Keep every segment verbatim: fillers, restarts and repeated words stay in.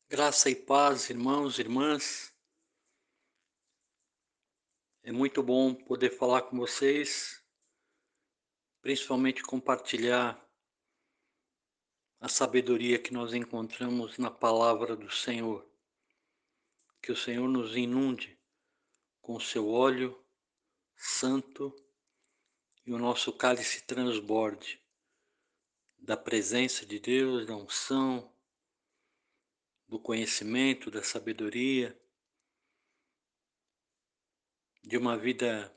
Graça e paz, irmãos e irmãs. É muito bom poder falar com vocês, principalmente compartilhar a sabedoria que nós encontramos na palavra do Senhor. Que o Senhor nos inunde com o seu óleo santo e o nosso cálice transborde da presença de Deus, da unção, do conhecimento, da sabedoria, de uma vida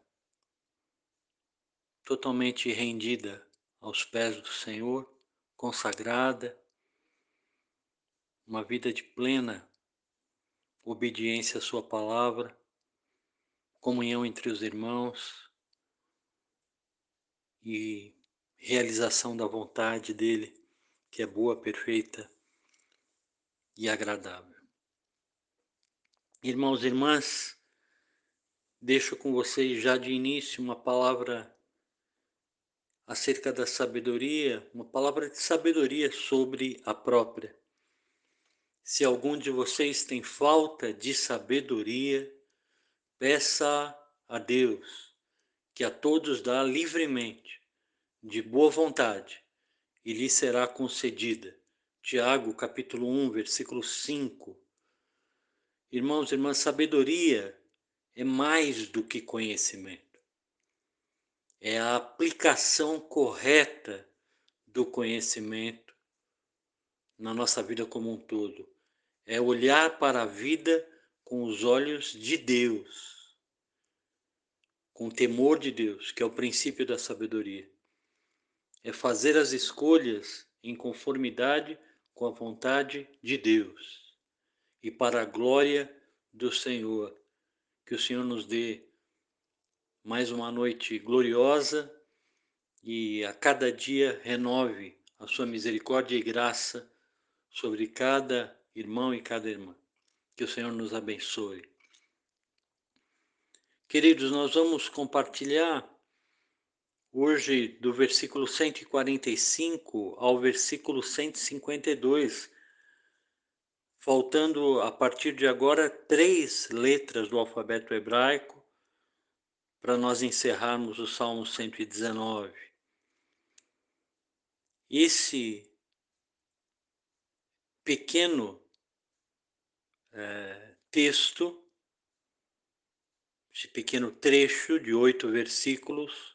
totalmente rendida aos pés do Senhor, consagrada, uma vida de plena obediência à sua palavra, comunhão entre os irmãos e realização da vontade dele, que é boa, perfeita e agradável. Irmãos e irmãs, deixo com vocês já de início uma palavra acerca da sabedoria, uma palavra de sabedoria sobre a própria. Se algum de vocês tem falta de sabedoria, peça a Deus, que a todos dá livremente, de boa vontade, e lhe será concedida. Tiago, capítulo um, versículo cinco. Irmãos e irmãs, sabedoria é mais do que conhecimento. É a aplicação correta do conhecimento na nossa vida como um todo. É olhar para a vida com os olhos de Deus, com o temor de Deus, que é o princípio da sabedoria. É fazer as escolhas em conformidade com a vontade de Deus e para a glória do Senhor. Que o Senhor nos dê mais uma noite gloriosa e a cada dia renove a sua misericórdia e graça sobre cada irmão e cada irmã. Que o Senhor nos abençoe. Queridos, nós vamos compartilhar hoje do versículo cento e quarenta e cinco ao versículo cento e cinquenta e dois, faltando a partir de agora três letras do alfabeto hebraico para nós encerrarmos o Salmo cento e dezenove. Esse pequeno é, texto, esse pequeno trecho de oito versículos,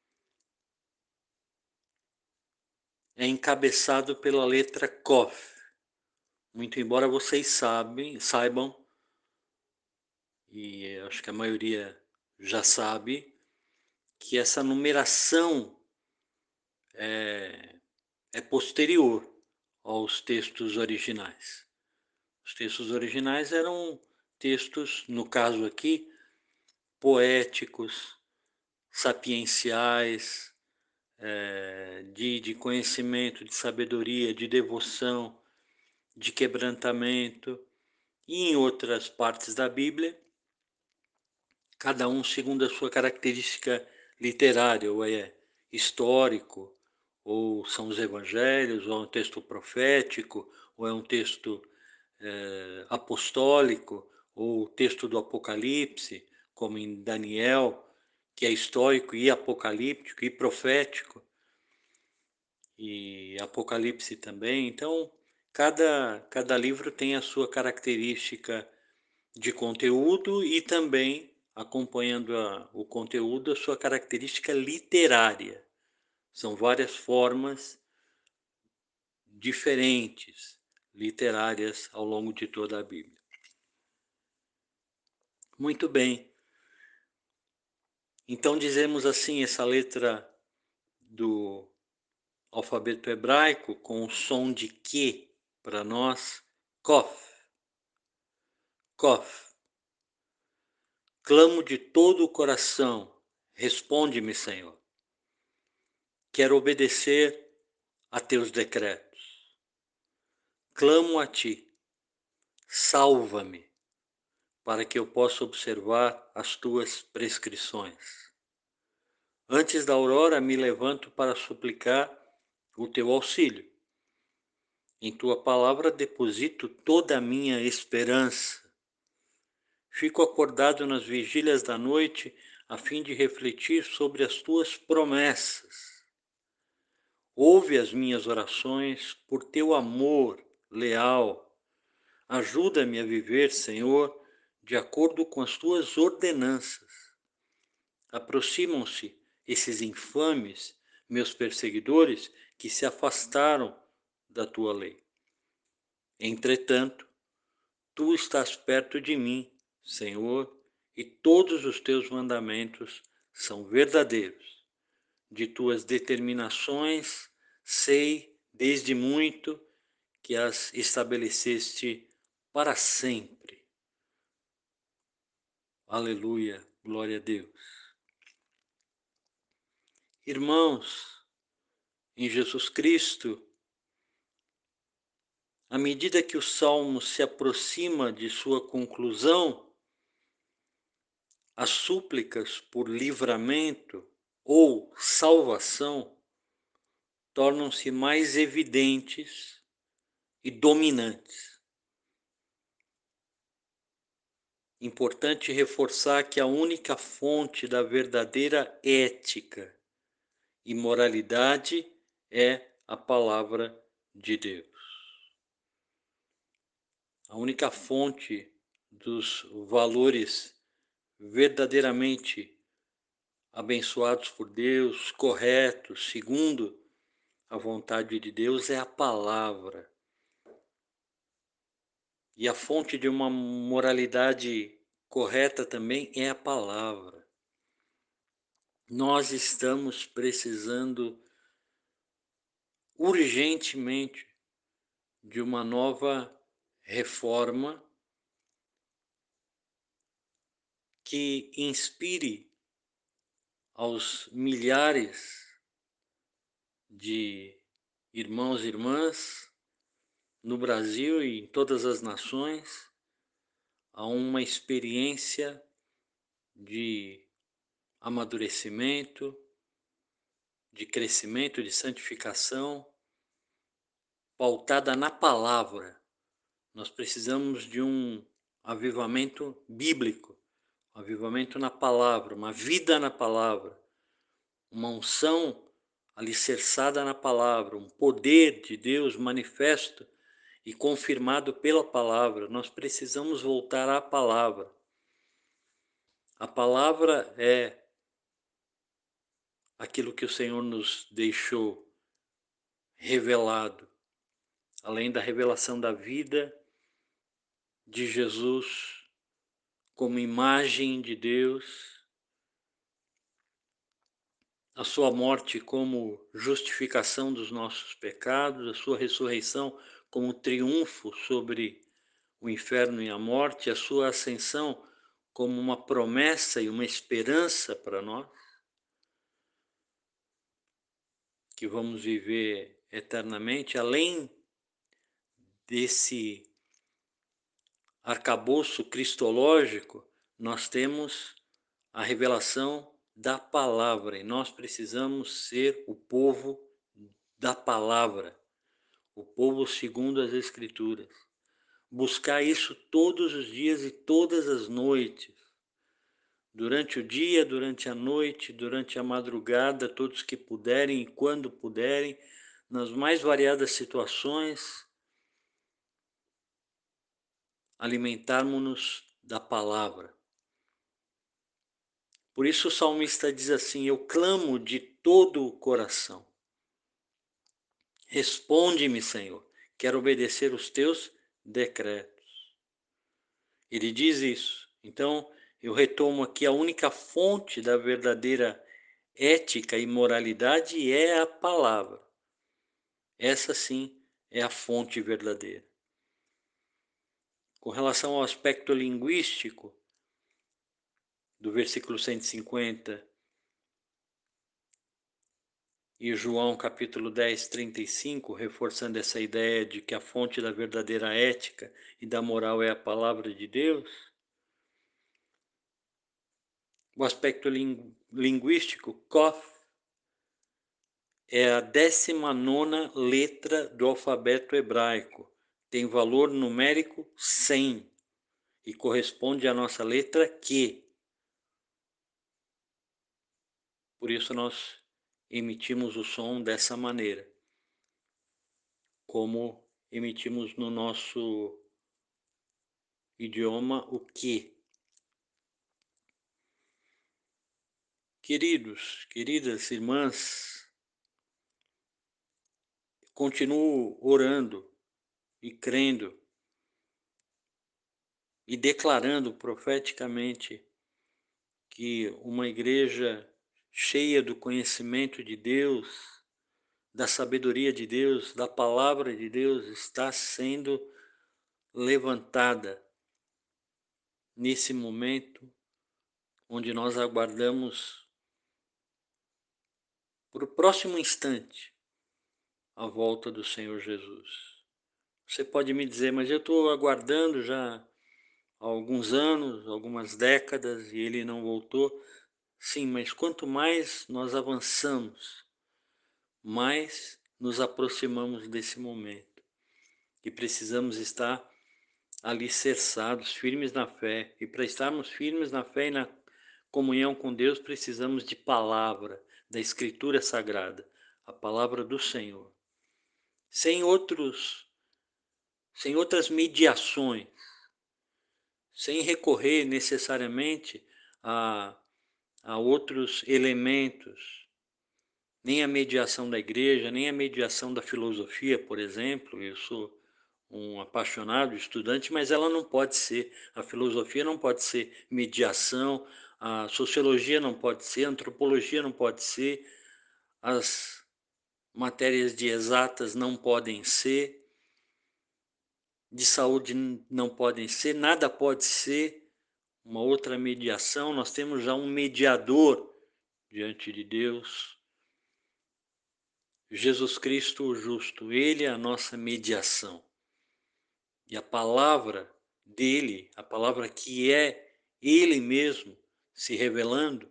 é encabeçado pela letra Kof. Muito embora vocês sabem, saibam, e acho que a maioria já sabe, que essa numeração é, é posterior aos textos originais. Os textos originais eram textos, no caso aqui, poéticos, sapienciais, é, de, de conhecimento, de sabedoria, de devoção, de quebrantamento, e em outras partes da Bíblia, cada um segundo a sua característica literária, ou é histórico, ou são os evangelhos, ou é um texto profético, ou é um texto é, apostólico, ou texto do Apocalipse, como em Daniel, que é histórico e apocalíptico e profético, e Apocalipse também. Então, cada, cada livro tem a sua característica de conteúdo e também, acompanhando a, o conteúdo, a sua característica literária. São várias formas diferentes literárias ao longo de toda a Bíblia. Muito bem. Então dizemos assim, essa letra do alfabeto hebraico com o som de que para nós, Kof. Kof. Clamo de todo o coração, responde-me, Senhor. Quero obedecer a teus decretos. Clamo a ti, salva-me, para que eu possa observar as tuas prescrições. Antes da aurora me levanto para suplicar o teu auxílio. Em tua palavra deposito toda a minha esperança. Fico acordado nas vigílias da noite a fim de refletir sobre as tuas promessas. Ouve as minhas orações por teu amor leal. Ajuda-me a viver, Senhor, de acordo com as tuas ordenanças. Aproximam-se esses infames, meus perseguidores, que se afastaram da tua lei. Entretanto, tu estás perto de mim, Senhor, e todos os teus mandamentos são verdadeiros. De tuas determinações sei desde muito que as estabeleceste para sempre. Aleluia, glória a Deus. Irmãos, em Jesus Cristo, à medida que o Salmo se aproxima de sua conclusão, as súplicas por livramento ou salvação tornam-se mais evidentes e dominantes. Importante reforçar que a única fonte da verdadeira ética e moralidade é a palavra de Deus. A única fonte dos valores verdadeiramente abençoados por Deus, corretos, segundo a vontade de Deus, é a palavra. E a fonte de uma moralidade correta também é a palavra. Nós estamos precisando urgentemente de uma nova reforma que inspire aos milhares de irmãos e irmãs no Brasil e em todas as nações a uma experiência de amadurecimento, de crescimento, de santificação, pautada na palavra. Nós precisamos de um avivamento bíblico, um avivamento na palavra, uma vida na palavra, uma unção alicerçada na palavra, um poder de Deus manifesto e confirmado pela palavra. Nós precisamos voltar à palavra. A palavra é aquilo que o Senhor nos deixou revelado, além da revelação da vida de Jesus como imagem de Deus, a sua morte como justificação dos nossos pecados, a sua ressurreição como triunfo sobre o inferno e a morte, a sua ascensão como uma promessa e uma esperança para nós, que vamos viver eternamente, além desse arcabouço cristológico, nós temos a revelação da palavra, e nós precisamos ser o povo da palavra, o povo segundo as Escrituras. Buscar isso todos os dias e todas as noites, durante o dia, durante a noite, durante a madrugada, todos que puderem e quando puderem, nas mais variadas situações, alimentarmos-nos da palavra. Por isso o salmista diz assim: eu clamo de todo o coração. Responde-me, Senhor, quero obedecer os teus decretos. Ele diz isso. Então, eu retomo aqui: a única fonte da verdadeira ética e moralidade é a palavra. Essa sim é a fonte verdadeira. Com relação ao aspecto linguístico do versículo cento e cinquenta e João capítulo dez, trinta e cinco, reforçando essa ideia de que a fonte da verdadeira ética e da moral é a palavra de Deus, o aspecto linguístico, kof, É a décima nona letra do alfabeto hebraico. Tem valor numérico cem e corresponde à nossa letra Q. Por isso nós emitimos o som dessa maneira, como emitimos no nosso idioma o Q. Queridos, queridas irmãs, continuo orando e crendo e declarando profeticamente que uma igreja cheia do conhecimento de Deus, da sabedoria de Deus, da palavra de Deus, está sendo levantada nesse momento onde nós aguardamos por o próximo instante a volta do Senhor Jesus. Você pode me dizer, mas eu estou aguardando já há alguns anos, algumas décadas e ele não voltou. Sim, mas quanto mais nós avançamos, mais nos aproximamos desse momento. E precisamos estar alicerçados, firmes na fé. E para estarmos firmes na fé e na comunhão com Deus, precisamos de palavra, da Escritura Sagrada, a palavra do Senhor. Sem outros, sem outras mediações, sem recorrer necessariamente a, a outros elementos, nem a mediação da igreja, nem a mediação da filosofia, por exemplo. Eu sou um apaixonado estudante, mas ela não pode ser, a filosofia não pode ser mediação, a sociologia não pode ser, a antropologia não pode ser, as matérias de exatas não podem ser, de saúde não podem ser, nada pode ser uma outra mediação. Nós temos já um mediador diante de Deus, Jesus Cristo o justo, ele é a nossa mediação. E a palavra dele, a palavra que é ele mesmo se revelando,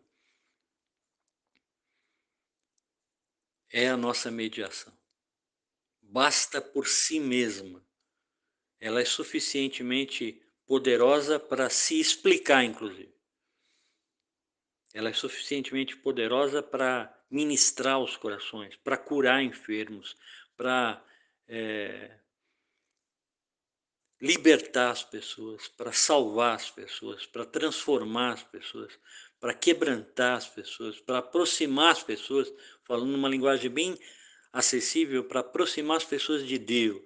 é a nossa mediação. Basta por si mesma. Ela é suficientemente poderosa para se explicar, inclusive. Ela é suficientemente poderosa para ministrar os corações, para curar enfermos, para é, libertar as pessoas, para salvar as pessoas, para transformar as pessoas, para quebrantar as pessoas, para aproximar as pessoas, falando numa linguagem bem acessível, para aproximar as pessoas de Deus,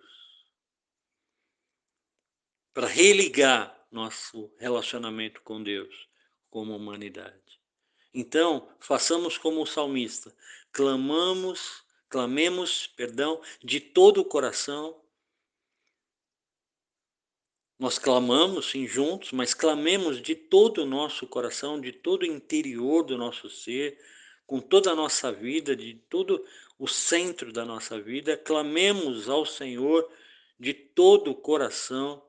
para religar nosso relacionamento com Deus, como humanidade. Então, façamos como o salmista, clamamos, clamemos, perdão, de todo o coração. Nós clamamos, sim, juntos, mas clamemos de todo o nosso coração, de todo o interior do nosso ser, com toda a nossa vida, de todo o centro da nossa vida. Clamemos ao Senhor de todo o coração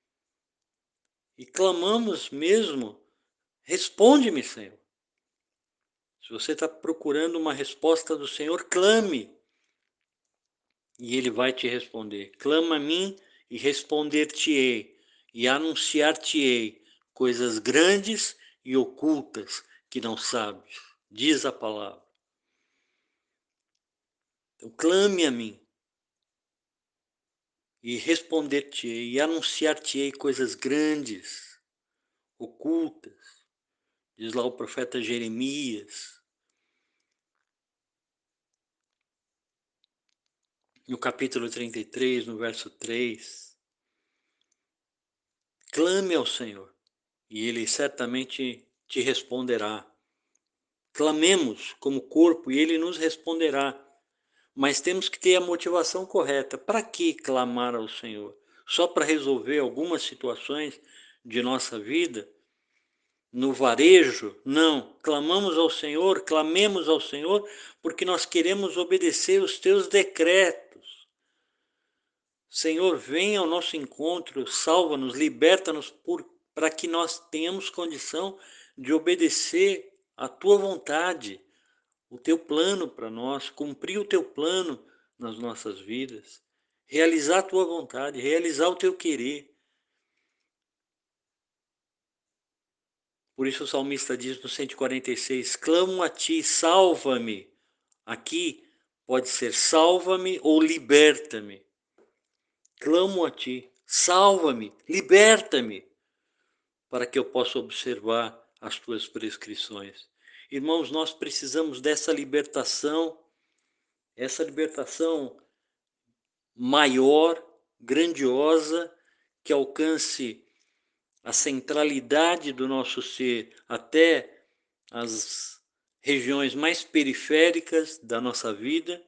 e clamamos mesmo, responde-me, Senhor. Se você está procurando uma resposta do Senhor, clame e Ele vai te responder. Clama a mim e responder-te-ei, e anunciar-te-ei coisas grandes e ocultas que não sabes, diz a palavra. Então clame a mim e responder-te-ei, e anunciar-te-ei coisas grandes, ocultas, diz lá o profeta Jeremias. No capítulo trinta e três, no verso três, clame ao Senhor, e Ele certamente te responderá. Clamemos como corpo e Ele nos responderá. Mas temos que ter a motivação correta. Para que clamar ao Senhor? Só para resolver algumas situações de nossa vida? No varejo? Não. Clamamos ao Senhor, clamemos ao Senhor, porque nós queremos obedecer os teus decretos. Senhor, venha ao nosso encontro, salva-nos, liberta-nos para que nós tenhamos condição de obedecer à tua vontade, o teu plano para nós, cumprir o teu plano nas nossas vidas, realizar a tua vontade, realizar o teu querer. Por isso o salmista diz no cento e quarenta e seis, clamo a ti, salva-me. Aqui pode ser salva-me ou liberta-me. Clamo a ti, salva-me, liberta-me, para que eu possa observar as tuas prescrições. Irmãos, nós precisamos dessa libertação, essa libertação maior, grandiosa, que alcance a centralidade do nosso ser até as regiões mais periféricas da nossa vida,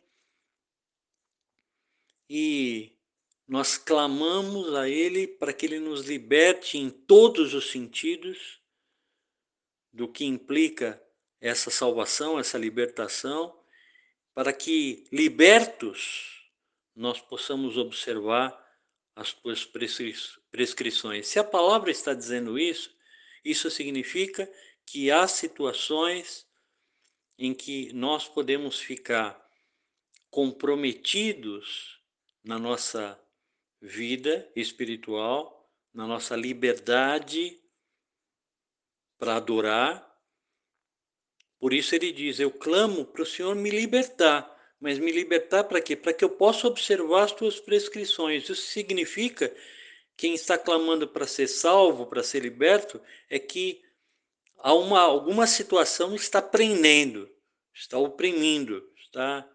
e nós clamamos a Ele para que Ele nos liberte em todos os sentidos do que implica essa salvação, essa libertação, para que, libertos, nós possamos observar as tuas prescrições. Se a palavra está dizendo isso, isso significa que há situações em que nós podemos ficar comprometidos na nossa vida espiritual, na nossa liberdade para adorar. Por isso ele diz, eu clamo para o Senhor me libertar. Mas me libertar para quê? Para que eu possa observar as tuas prescrições. Isso significa, quem está clamando para ser salvo, para ser liberto, é que há uma, alguma situação está prendendo, está oprimindo, está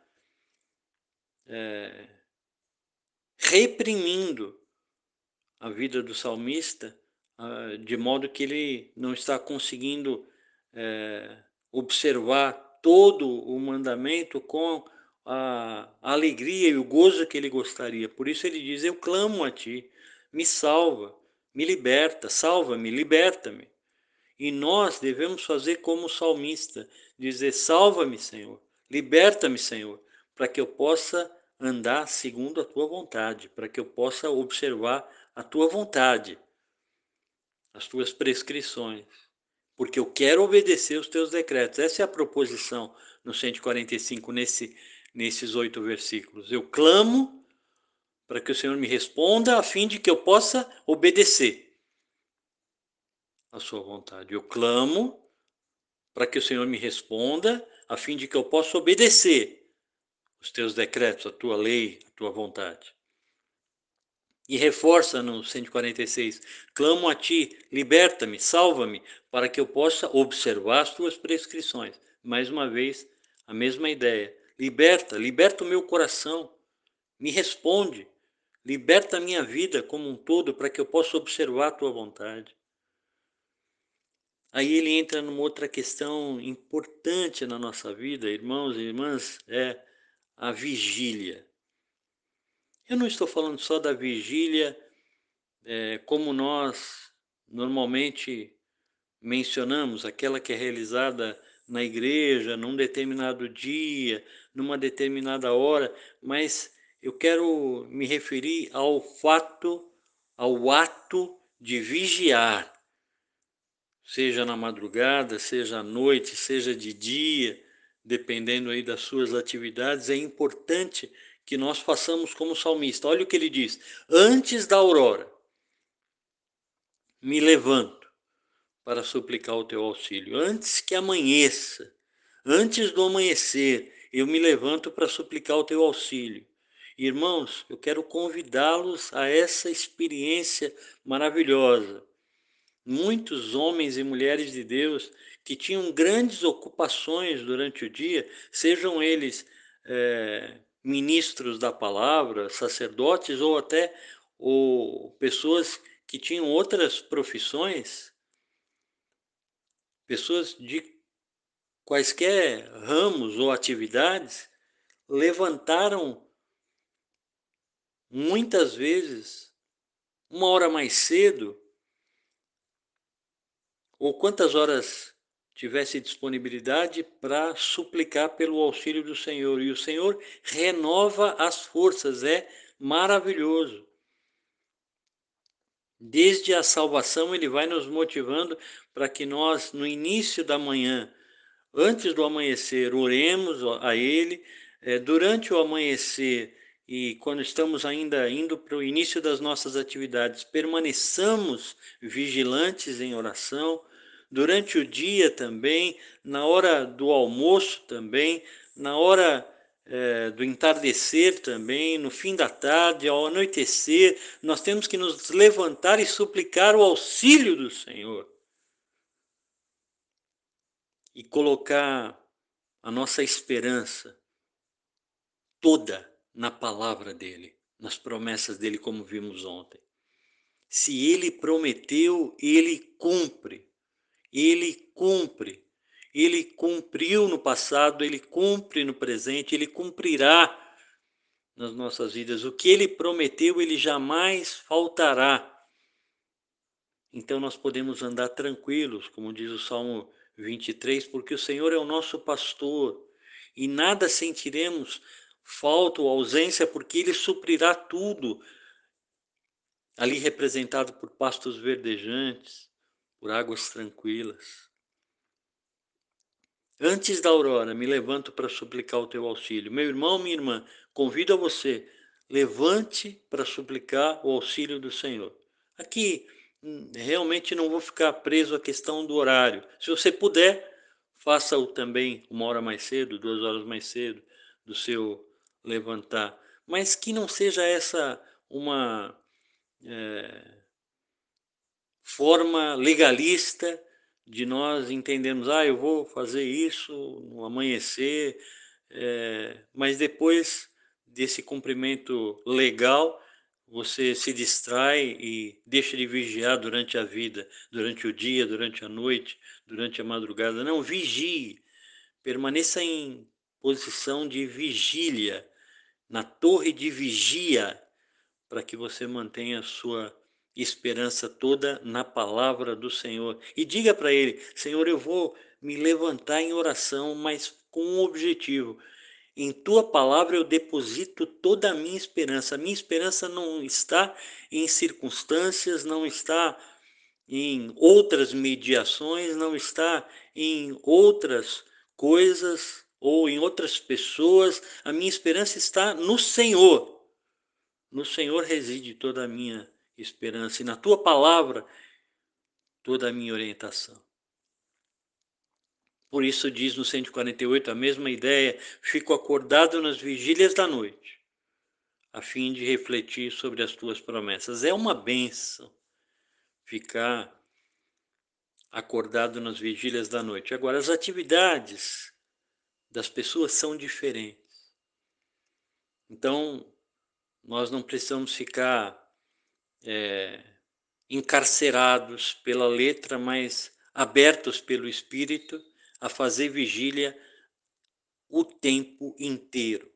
é, reprimindo a vida do salmista, de modo que ele não está conseguindo é, observar todo o mandamento com a alegria e o gozo que ele gostaria. Por isso ele diz, eu clamo a ti, me salva, me liberta, salva-me, liberta-me. E nós devemos fazer como o salmista, dizer, salva-me, Senhor, liberta-me, Senhor, para que eu possa andar segundo a tua vontade, para que eu possa observar a tua vontade, as tuas prescrições, porque eu quero obedecer os teus decretos. Essa é a proposição no cento e quarenta e cinco, nesse, nesses oito versículos. Eu clamo para que o Senhor me responda, a fim de que eu possa obedecer a sua vontade. Eu clamo para que o Senhor me responda, a fim de que eu possa obedecer os teus decretos, a tua lei, a tua vontade. E reforça no cento e quarenta e seis, clamo a ti, liberta-me, salva-me, para que eu possa observar as tuas prescrições. Mais uma vez, a mesma ideia. Liberta, liberta o meu coração, me responde, liberta a minha vida como um todo, para que eu possa observar a tua vontade. Aí ele entra numa outra questão importante na nossa vida, irmãos e irmãs, é a vigília. Eu não estou falando só da vigília é, como nós normalmente mencionamos, aquela que é realizada na igreja, num determinado dia, numa determinada hora, mas eu quero me referir ao fato, ao ato de vigiar, seja na madrugada, seja à noite, seja de dia, dependendo aí das suas atividades. É importante que nós façamos como salmista. Olha o que ele diz, antes da aurora, me levanto para suplicar o teu auxílio. Antes que amanheça, antes do amanhecer, eu me levanto para suplicar o teu auxílio. Irmãos, eu quero convidá-los a essa experiência maravilhosa. Muitos homens e mulheres de Deus que tinham grandes ocupações durante o dia, sejam eles é, ministros da palavra, sacerdotes ou até ou pessoas que tinham outras profissões, pessoas de quaisquer ramos ou atividades, levantaram muitas vezes uma hora mais cedo, ou quantas horas tivesse disponibilidade para suplicar pelo auxílio do Senhor. E o Senhor renova as forças, é maravilhoso. Desde a salvação, Ele vai nos motivando para que nós, no início da manhã, Antes do amanhecer, oremos a Ele. É, durante o amanhecer e quando estamos ainda indo para o início das nossas atividades, permaneçamos vigilantes em oração. Durante o dia também, na hora do almoço também, na hora é, do entardecer também, no fim da tarde, ao anoitecer, nós temos que nos levantar e suplicar o auxílio do Senhor. E colocar a nossa esperança toda na palavra dele, nas promessas dele, como vimos ontem. Se ele prometeu, ele cumpre. Ele cumpre. Ele cumpriu no passado, ele cumpre no presente, ele cumprirá nas nossas vidas. O que ele prometeu, ele jamais faltará. Então nós podemos andar tranquilos, como diz o Salmo vinte e três, porque o Senhor é o nosso pastor e nada sentiremos falta ou ausência, porque Ele suprirá tudo, ali representado por pastos verdejantes, por águas tranquilas. Antes da aurora, me levanto para suplicar o teu auxílio. Meu irmão, minha irmã, convido a você, levante para suplicar o auxílio do Senhor. Aqui, realmente não vou ficar preso à questão do horário. Se você puder, faça-o também uma hora mais cedo, duas horas mais cedo, do seu levantar. Mas que não seja essa uma é, forma legalista de nós entendermos, ah, eu vou fazer isso no amanhecer, é, mas depois desse cumprimento legal, você se distrai e deixa de vigiar durante a vida, durante o dia, durante a noite, durante a madrugada. Não, vigie, permaneça em posição de vigília, na torre de vigia, para que você mantenha a sua esperança toda na palavra do Senhor. E diga para ele, Senhor, eu vou me levantar em oração, mas com um objetivo. Em tua palavra eu deposito toda a minha esperança. A minha esperança não está em circunstâncias, não está em outras mediações, não está em outras coisas ou em outras pessoas. A minha esperança está no Senhor. No Senhor reside toda a minha esperança e na tua palavra toda a minha orientação. Por isso diz no cento e quarenta e oito a mesma ideia, fico acordado nas vigílias da noite, a fim de refletir sobre as tuas promessas. É uma bênção ficar acordado nas vigílias da noite. Agora, as atividades das pessoas são diferentes. Então, nós não precisamos ficar é, encarcerados pela letra, mas abertos pelo Espírito a fazer vigília o tempo inteiro.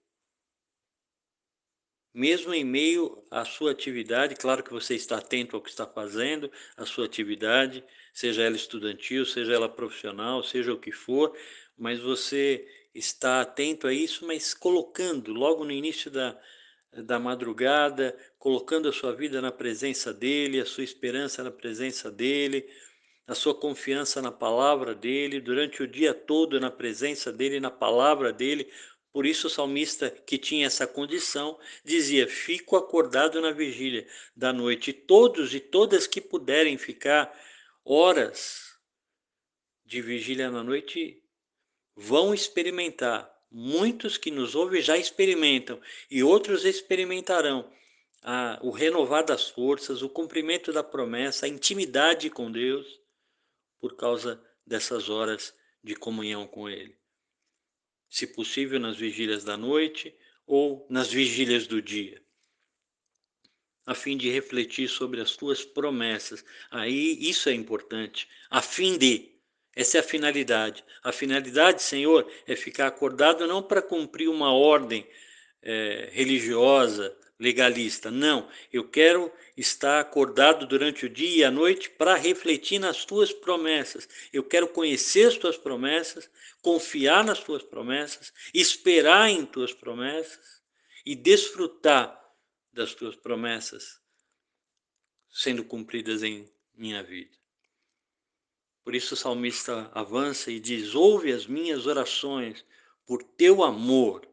Mesmo em meio à sua atividade, claro que você está atento ao que está fazendo, a sua atividade, seja ela estudantil, seja ela profissional, seja o que for, mas você está atento a isso, mas colocando logo no início da, da madrugada, colocando a sua vida na presença dele, a sua esperança na presença dele, a sua confiança na palavra dele, durante o dia todo na presença dele, na palavra dele. Por isso o salmista, que tinha essa condição, dizia, fico acordado na vigília da noite. Todos e todas que puderem ficar horas de vigília na noite vão experimentar. Muitos que nos ouvem já experimentam e outros experimentarão a, o renovar das forças, o cumprimento da promessa, a intimidade com Deus, por causa dessas horas de comunhão com Ele. Se possível, nas vigílias da noite ou nas vigílias do dia, a fim de refletir sobre as tuas promessas. Aí isso é importante, a fim de. Essa é a finalidade. A finalidade, Senhor, é ficar acordado não para cumprir uma ordem é, religiosa, legalista. Não, eu quero estar acordado durante o dia e a noite para refletir nas tuas promessas. Eu quero conhecer as tuas promessas, confiar nas tuas promessas, esperar em tuas promessas e desfrutar das tuas promessas sendo cumpridas em minha vida. Por isso o salmista avança e diz: ouve as minhas orações por teu amor.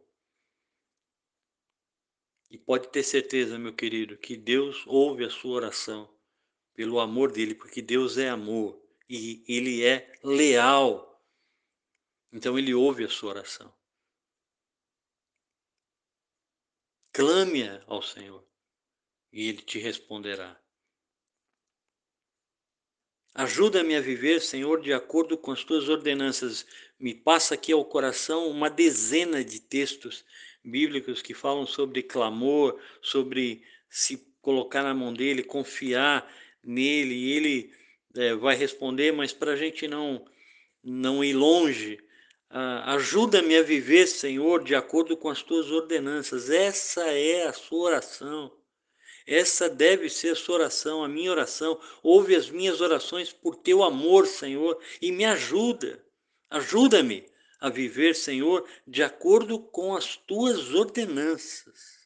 E pode ter certeza, meu querido, que Deus ouve a sua oração pelo amor dele, porque Deus é amor e ele é leal. Então ele ouve a sua oração. Clame ao Senhor e ele te responderá. Ajuda-me a viver, Senhor, de acordo com as tuas ordenanças. Me passa aqui ao coração uma dezena de textos bíblicos que falam sobre clamor, sobre se colocar na mão dele, confiar nele, e ele é, vai responder, mas para a gente não, não ir longe, ah, ajuda-me a viver, Senhor, de acordo com as tuas ordenanças. Essa é a sua oração. Essa deve ser a sua oração, a minha oração. Ouve as minhas orações por teu amor, Senhor, e me ajuda. Ajuda-me a viver, Senhor, de acordo com as tuas ordenanças.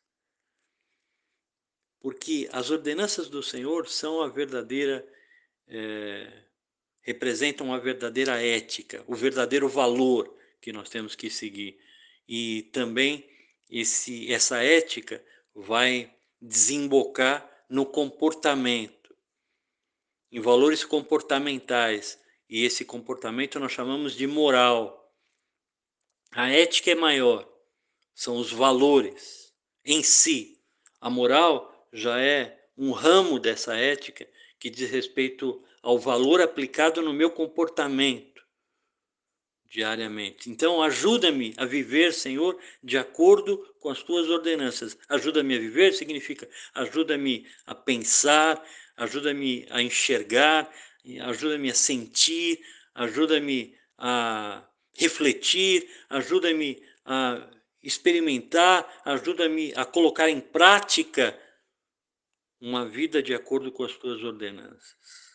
Porque as ordenanças do Senhor são a verdadeira, é, representam a verdadeira ética, o verdadeiro valor que nós temos que seguir. E também esse, essa ética vai desembocar no comportamento, em valores comportamentais, e esse comportamento nós chamamos de moral. A ética é maior, são os valores em si. A moral já é um ramo dessa ética que diz respeito ao valor aplicado no meu comportamento diariamente. Então, ajuda-me a viver, Senhor, de acordo com as tuas ordenanças. Ajuda-me a viver significa ajuda-me a pensar, ajuda-me a enxergar, ajuda-me a sentir, ajuda-me a refletir, ajuda-me a experimentar, ajuda-me a colocar em prática uma vida de acordo com as tuas ordenanças.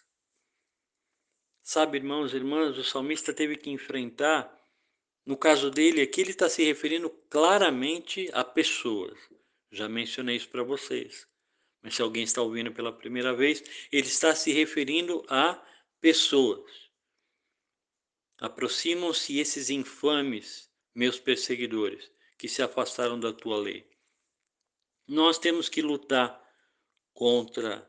Sabe, irmãos e irmãs, o salmista teve que enfrentar, no caso dele aqui, ele está se referindo claramente a pessoas. Já mencionei isso para vocês. Mas se alguém está ouvindo pela primeira vez, ele está se referindo a pessoas. Aproximam-se esses infames, meus perseguidores, que se afastaram da tua lei. Nós temos que lutar contra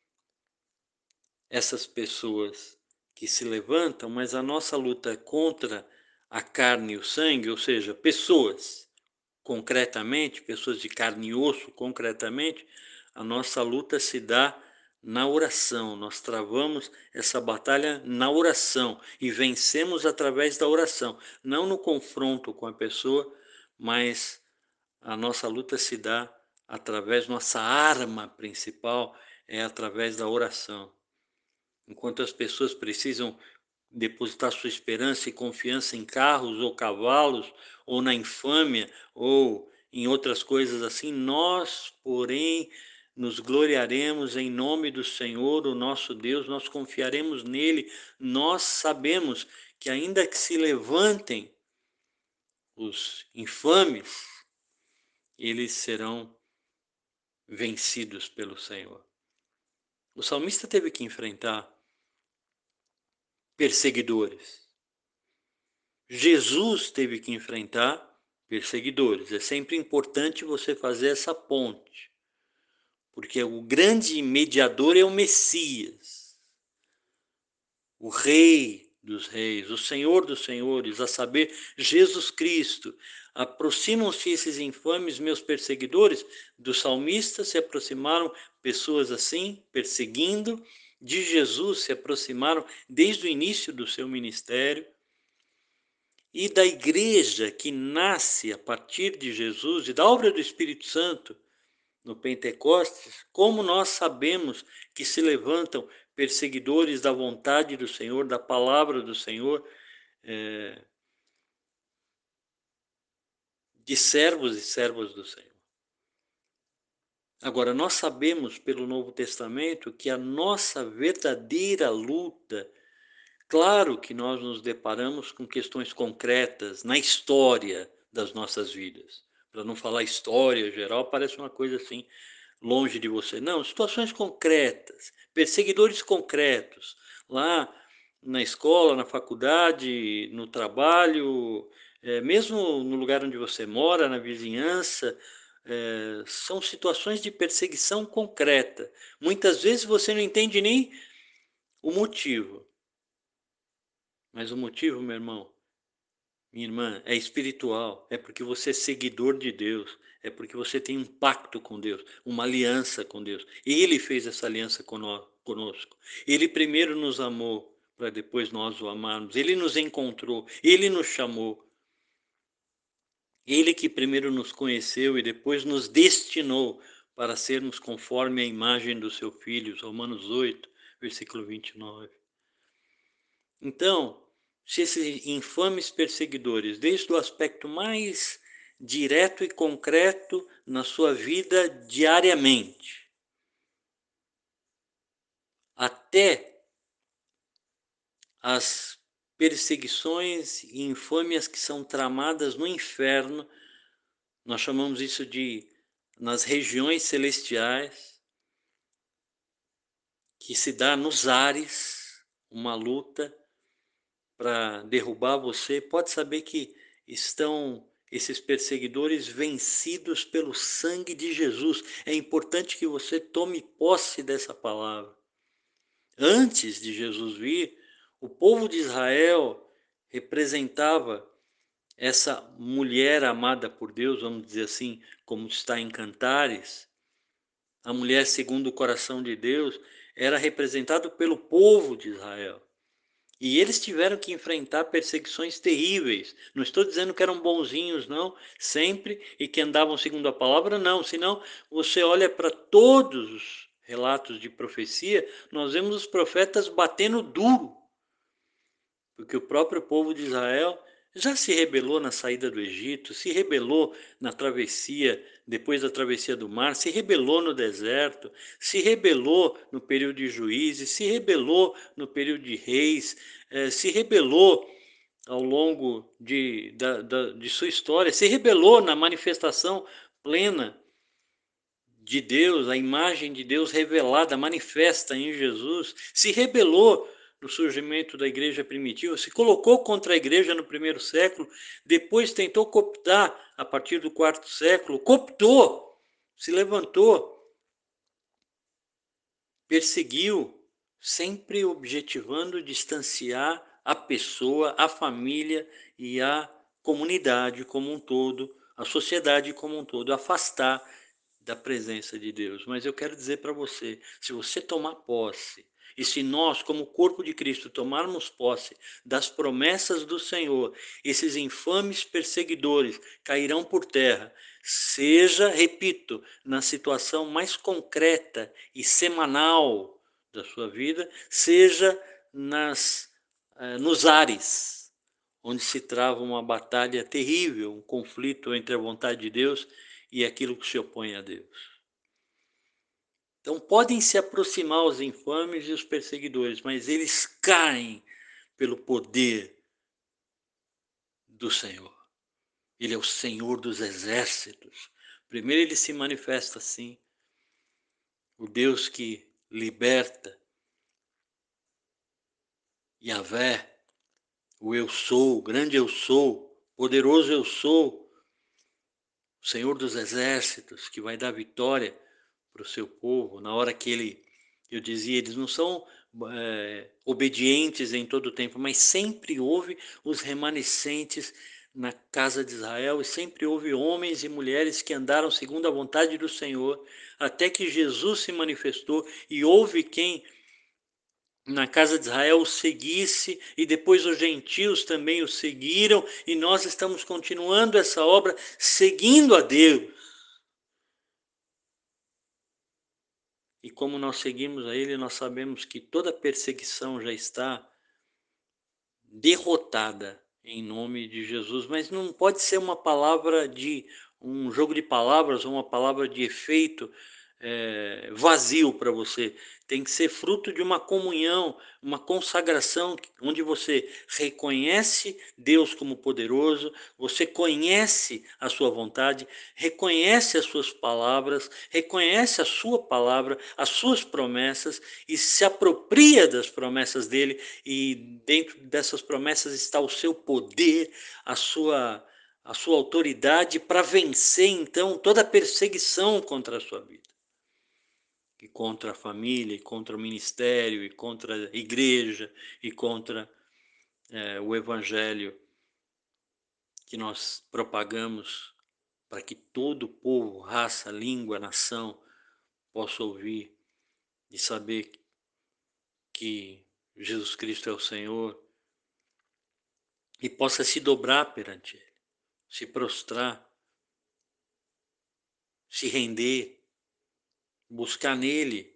essas pessoas que se levantam, mas a nossa luta é contra a carne e o sangue, ou seja, pessoas, concretamente, pessoas de carne e osso, concretamente, a nossa luta se dá na oração. Nós travamos essa batalha na oração e vencemos através da oração, não no confronto com a pessoa, mas a nossa luta se dá através, nossa arma principal é através da oração. Enquanto as pessoas precisam depositar sua esperança e confiança em carros ou cavalos, ou na infâmia, ou em outras coisas assim, nós, porém, nos gloriaremos em nome do Senhor, o nosso Deus, nós confiaremos nele, nós sabemos que ainda que se levantem os infames, eles serão vencidos pelo Senhor. O salmista teve que enfrentar perseguidores. Jesus teve que enfrentar perseguidores. É sempre importante você fazer essa ponte, porque o grande mediador é o Messias, o Rei dos Reis, o Senhor dos Senhores, a saber, Jesus Cristo. Aproximam-se esses infames meus perseguidores, do salmista se aproximaram pessoas assim, perseguindo, de Jesus se aproximaram desde o início do seu ministério, e da igreja que nasce a partir de Jesus e da obra do Espírito Santo no Pentecostes, como nós sabemos que se levantam perseguidores da vontade do Senhor, da palavra do Senhor, é, de servos e servas do Senhor. Agora, nós sabemos pelo Novo Testamento que a nossa verdadeira luta, claro que nós nos deparamos com questões concretas na história das nossas vidas. Para não falar história geral, parece uma coisa assim longe de você. Não, situações concretas, perseguidores concretos. Lá na escola, na faculdade, no trabalho, eh, mesmo no lugar onde você mora, na vizinhança, eh, são situações de perseguição concreta. Muitas vezes você não entende nem o motivo, mas o motivo, meu irmão, minha irmã, é espiritual, é porque você é seguidor de Deus, é porque você tem um pacto com Deus, uma aliança com Deus. Ele fez essa aliança cono- conosco. Ele primeiro nos amou, para depois nós o amarmos. Ele nos encontrou, ele nos chamou. Ele que primeiro nos conheceu e depois nos destinou para sermos conforme a imagem do seu Filho. Romanos oito, versículo vinte e nove. Então, se esses infames perseguidores, desde o aspecto mais direto e concreto na sua vida diariamente, até as perseguições e infâmias que são tramadas no inferno, nós chamamos isso de nas regiões celestiais, que se dá nos ares, uma luta para derrubar você, pode saber que estão esses perseguidores vencidos pelo sangue de Jesus. É importante que você tome posse dessa palavra. Antes de Jesus vir, o povo de Israel representava essa mulher amada por Deus, vamos dizer assim, como está em Cantares, a mulher segundo o coração de Deus, era representado pelo povo de Israel. E eles tiveram que enfrentar perseguições terríveis. Não estou dizendo que eram bonzinhos, não, sempre, e que andavam segundo a palavra, não. Senão, você olha para todos os relatos de profecia, nós vemos os profetas batendo duro. Porque o próprio povo de Israel já se rebelou na saída do Egito, se rebelou na travessia, depois da travessia do mar, se rebelou no deserto, se rebelou no período de juízes, se rebelou no período de reis, eh, se rebelou ao longo de, da, da, de sua história, se rebelou na manifestação plena de Deus, a imagem de Deus revelada, manifesta em Jesus, se rebelou no surgimento da igreja primitiva, se colocou contra a igreja no primeiro século, depois tentou cooptar a partir do quarto século, cooptou, se levantou, perseguiu, sempre objetivando distanciar a pessoa, a família e a comunidade como um todo, a sociedade como um todo, afastar da presença de Deus. Mas eu quero dizer para você, se você tomar posse, e se nós, como corpo de Cristo, tomarmos posse das promessas do Senhor, esses infames perseguidores cairão por terra, seja, repito, na situação mais concreta e semanal da sua vida, seja nas, eh, nos ares, onde se trava uma batalha terrível, um conflito entre a vontade de Deus e aquilo que se opõe a Deus. Então podem se aproximar os infames e os perseguidores, mas eles caem pelo poder do Senhor. Ele é o Senhor dos exércitos. Primeiro ele se manifesta assim, o Deus que liberta, Yahvé, o eu sou, o grande eu sou, poderoso eu sou, o Senhor dos exércitos, que vai dar vitória para o seu povo, na hora que ele, eu dizia, eles não são é, obedientes em todo o tempo, mas sempre houve os remanescentes na casa de Israel, e sempre houve homens e mulheres que andaram segundo a vontade do Senhor, até que Jesus se manifestou, e houve quem na casa de Israel o seguisse, e depois os gentios também o seguiram, e nós estamos continuando essa obra, seguindo a Deus. E como nós seguimos a Ele, nós sabemos que toda perseguição já está derrotada em nome de Jesus. Mas não pode ser uma palavra de um jogo de palavras ou uma palavra de efeito eh, vazio para você, tem que ser fruto de uma comunhão, uma consagração, onde você reconhece Deus como poderoso, você conhece a sua vontade, reconhece as suas palavras, reconhece a sua palavra, as suas promessas e se apropria das promessas dele, e dentro dessas promessas está o seu poder, a sua a sua autoridade para vencer então toda perseguição contra a sua vida. E contra a família, e contra o ministério, e contra a igreja, e contra eh, o evangelho que nós propagamos para que todo povo, raça, língua, nação possa ouvir e saber que Jesus Cristo é o Senhor e possa se dobrar perante Ele, se prostrar, se render, buscar nele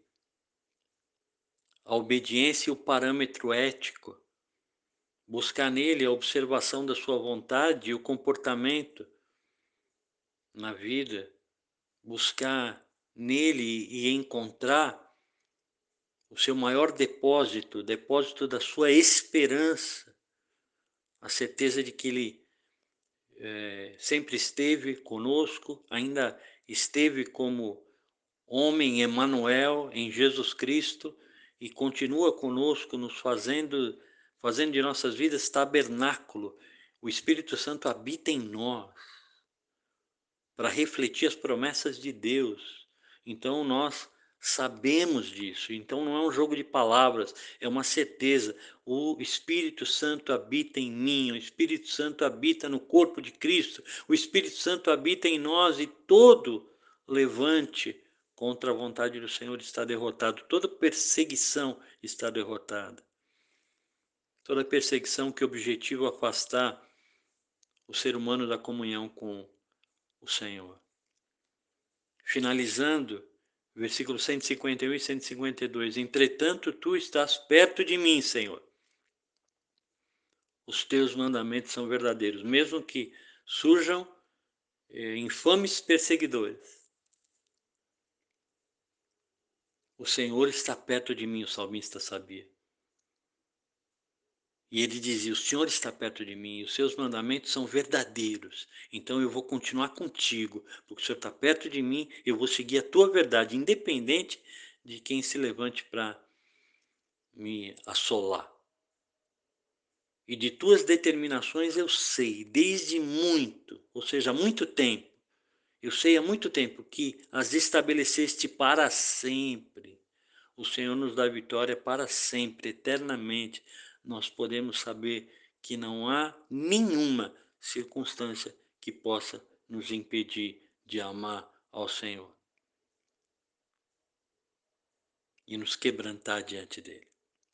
a obediência e o parâmetro ético, buscar nele a observação da sua vontade e o comportamento na vida, buscar nele e encontrar o seu maior depósito, o depósito da sua esperança, a certeza de que ele é, sempre esteve conosco, ainda esteve como homem Emanuel em Jesus Cristo e continua conosco, nos fazendo, fazendo de nossas vidas tabernáculo. O Espírito Santo habita em nós para refletir as promessas de Deus. Então nós sabemos disso. Então não é um jogo de palavras, é uma certeza. O Espírito Santo habita em mim, o Espírito Santo habita no corpo de Cristo, o Espírito Santo habita em nós e todo levante contra a vontade do Senhor está derrotado, toda perseguição está derrotada. Toda perseguição que objetiva afastar o ser humano da comunhão com o Senhor. Finalizando, versículos cento e cinquenta e um e cento e cinquenta e dois. Entretanto, tu estás perto de mim, Senhor. Os teus mandamentos são verdadeiros, mesmo que surjam eh, infames perseguidores. O Senhor está perto de mim, o salmista sabia. E ele dizia, o Senhor está perto de mim, os seus mandamentos são verdadeiros. Então eu vou continuar contigo, porque o Senhor está perto de mim, eu vou seguir a tua verdade, independente de quem se levante para me assolar. E de tuas determinações eu sei, desde muito, ou seja, há muito tempo, eu sei há muito tempo que as estabeleceste para sempre. O Senhor nos dá vitória para sempre, eternamente. Nós podemos saber que não há nenhuma circunstância que possa nos impedir de amar ao Senhor e nos quebrantar diante dele.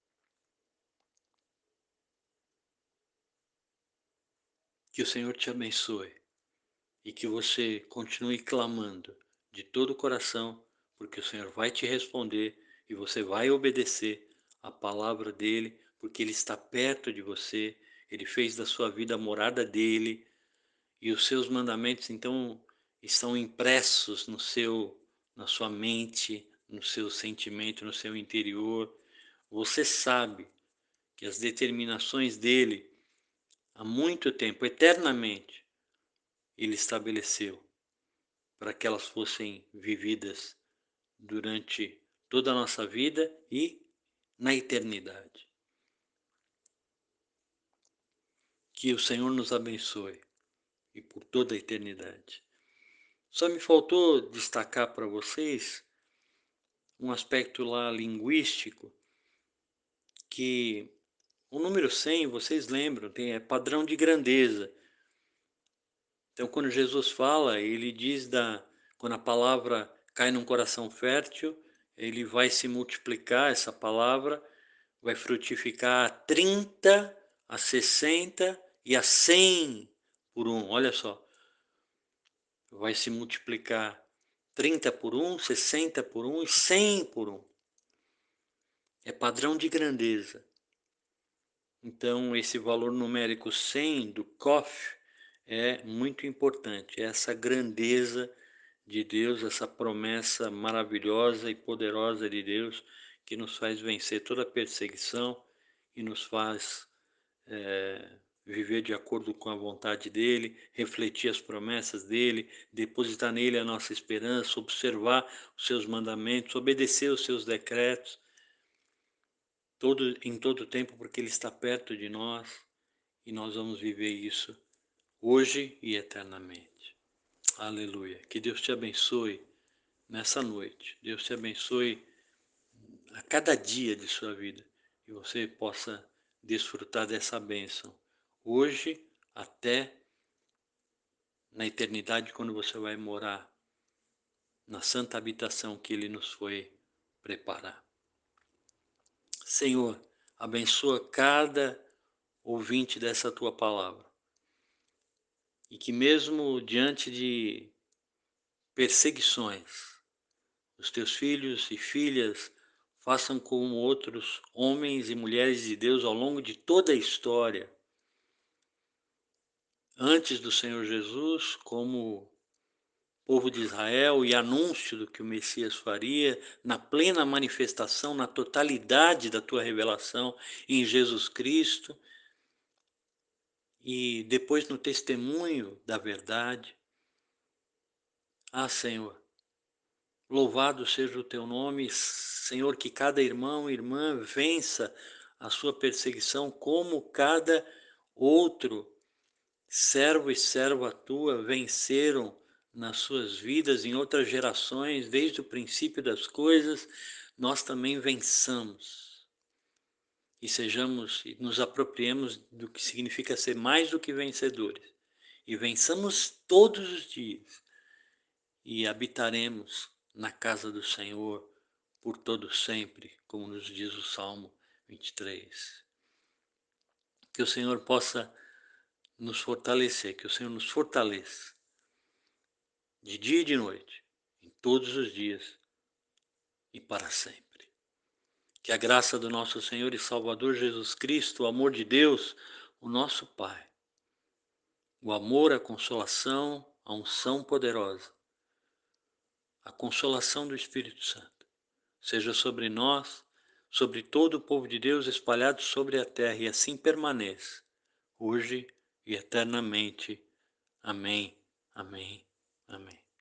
Que o Senhor te abençoe e que você continue clamando de todo o coração, porque o Senhor vai te responder e você vai obedecer a palavra dele, porque ele está perto de você, ele fez da sua vida a morada dele, e os seus mandamentos então estão impressos no seu, na sua mente, no seu sentimento, no seu interior. Você sabe que as determinações dele, há muito tempo, eternamente, ele estabeleceu para que elas fossem vividas durante toda a nossa vida e na eternidade. Que o Senhor nos abençoe e por toda a eternidade. Só me faltou destacar para vocês um aspecto lá linguístico, que o número cem, vocês lembram, tem é padrão de grandeza. Então quando Jesus fala, ele diz da quando a palavra cai num coração fértil, ele vai se multiplicar, essa palavra vai frutificar a trinta, a sessenta e a cem por um. Olha só, vai se multiplicar trinta por um, sessenta por um e cem por um. É padrão de grandeza. Então esse valor numérico cem do Kof é muito importante, essa grandeza de Deus, essa promessa maravilhosa e poderosa de Deus, que nos faz vencer toda perseguição e nos faz eh, viver de acordo com a vontade dEle, refletir as promessas dEle, depositar nele a nossa esperança, observar os seus mandamentos, obedecer os seus decretos, todo, em todo tempo, porque Ele está perto de nós e nós vamos viver isso hoje e eternamente. Aleluia. Que Deus te abençoe nessa noite. Deus te abençoe a cada dia de sua vida e você possa desfrutar dessa bênção hoje até na eternidade, quando você vai morar na santa habitação que Ele nos foi preparar. Senhor, abençoa cada ouvinte dessa tua palavra e que mesmo diante de perseguições, os teus filhos e filhas façam como outros homens e mulheres de Deus ao longo de toda a história, antes do Senhor Jesus, como povo de Israel e anúncio do que o Messias faria, na plena manifestação, na totalidade da tua revelação em Jesus Cristo, e depois no testemunho da verdade. Ah, Senhor, louvado seja o teu nome, Senhor, que cada irmão e irmã vença a sua perseguição como cada outro servo e serva tua venceram nas suas vidas em outras gerações, desde o princípio das coisas, nós também vençamos e sejamos e nos apropriemos do que significa ser mais do que vencedores e vençamos todos os dias e habitaremos na casa do Senhor por todo sempre, como nos diz o Salmo vinte e três. Que o Senhor possa nos fortalecer, que o Senhor nos fortaleça de dia e de noite, em todos os dias e para sempre. Que a graça do nosso Senhor e Salvador Jesus Cristo, o amor de Deus, o nosso Pai, o amor, a consolação, a unção poderosa, a consolação do Espírito Santo, seja sobre nós, sobre todo o povo de Deus espalhado sobre a terra, e assim permaneça, hoje e eternamente. Amém, amém, amém.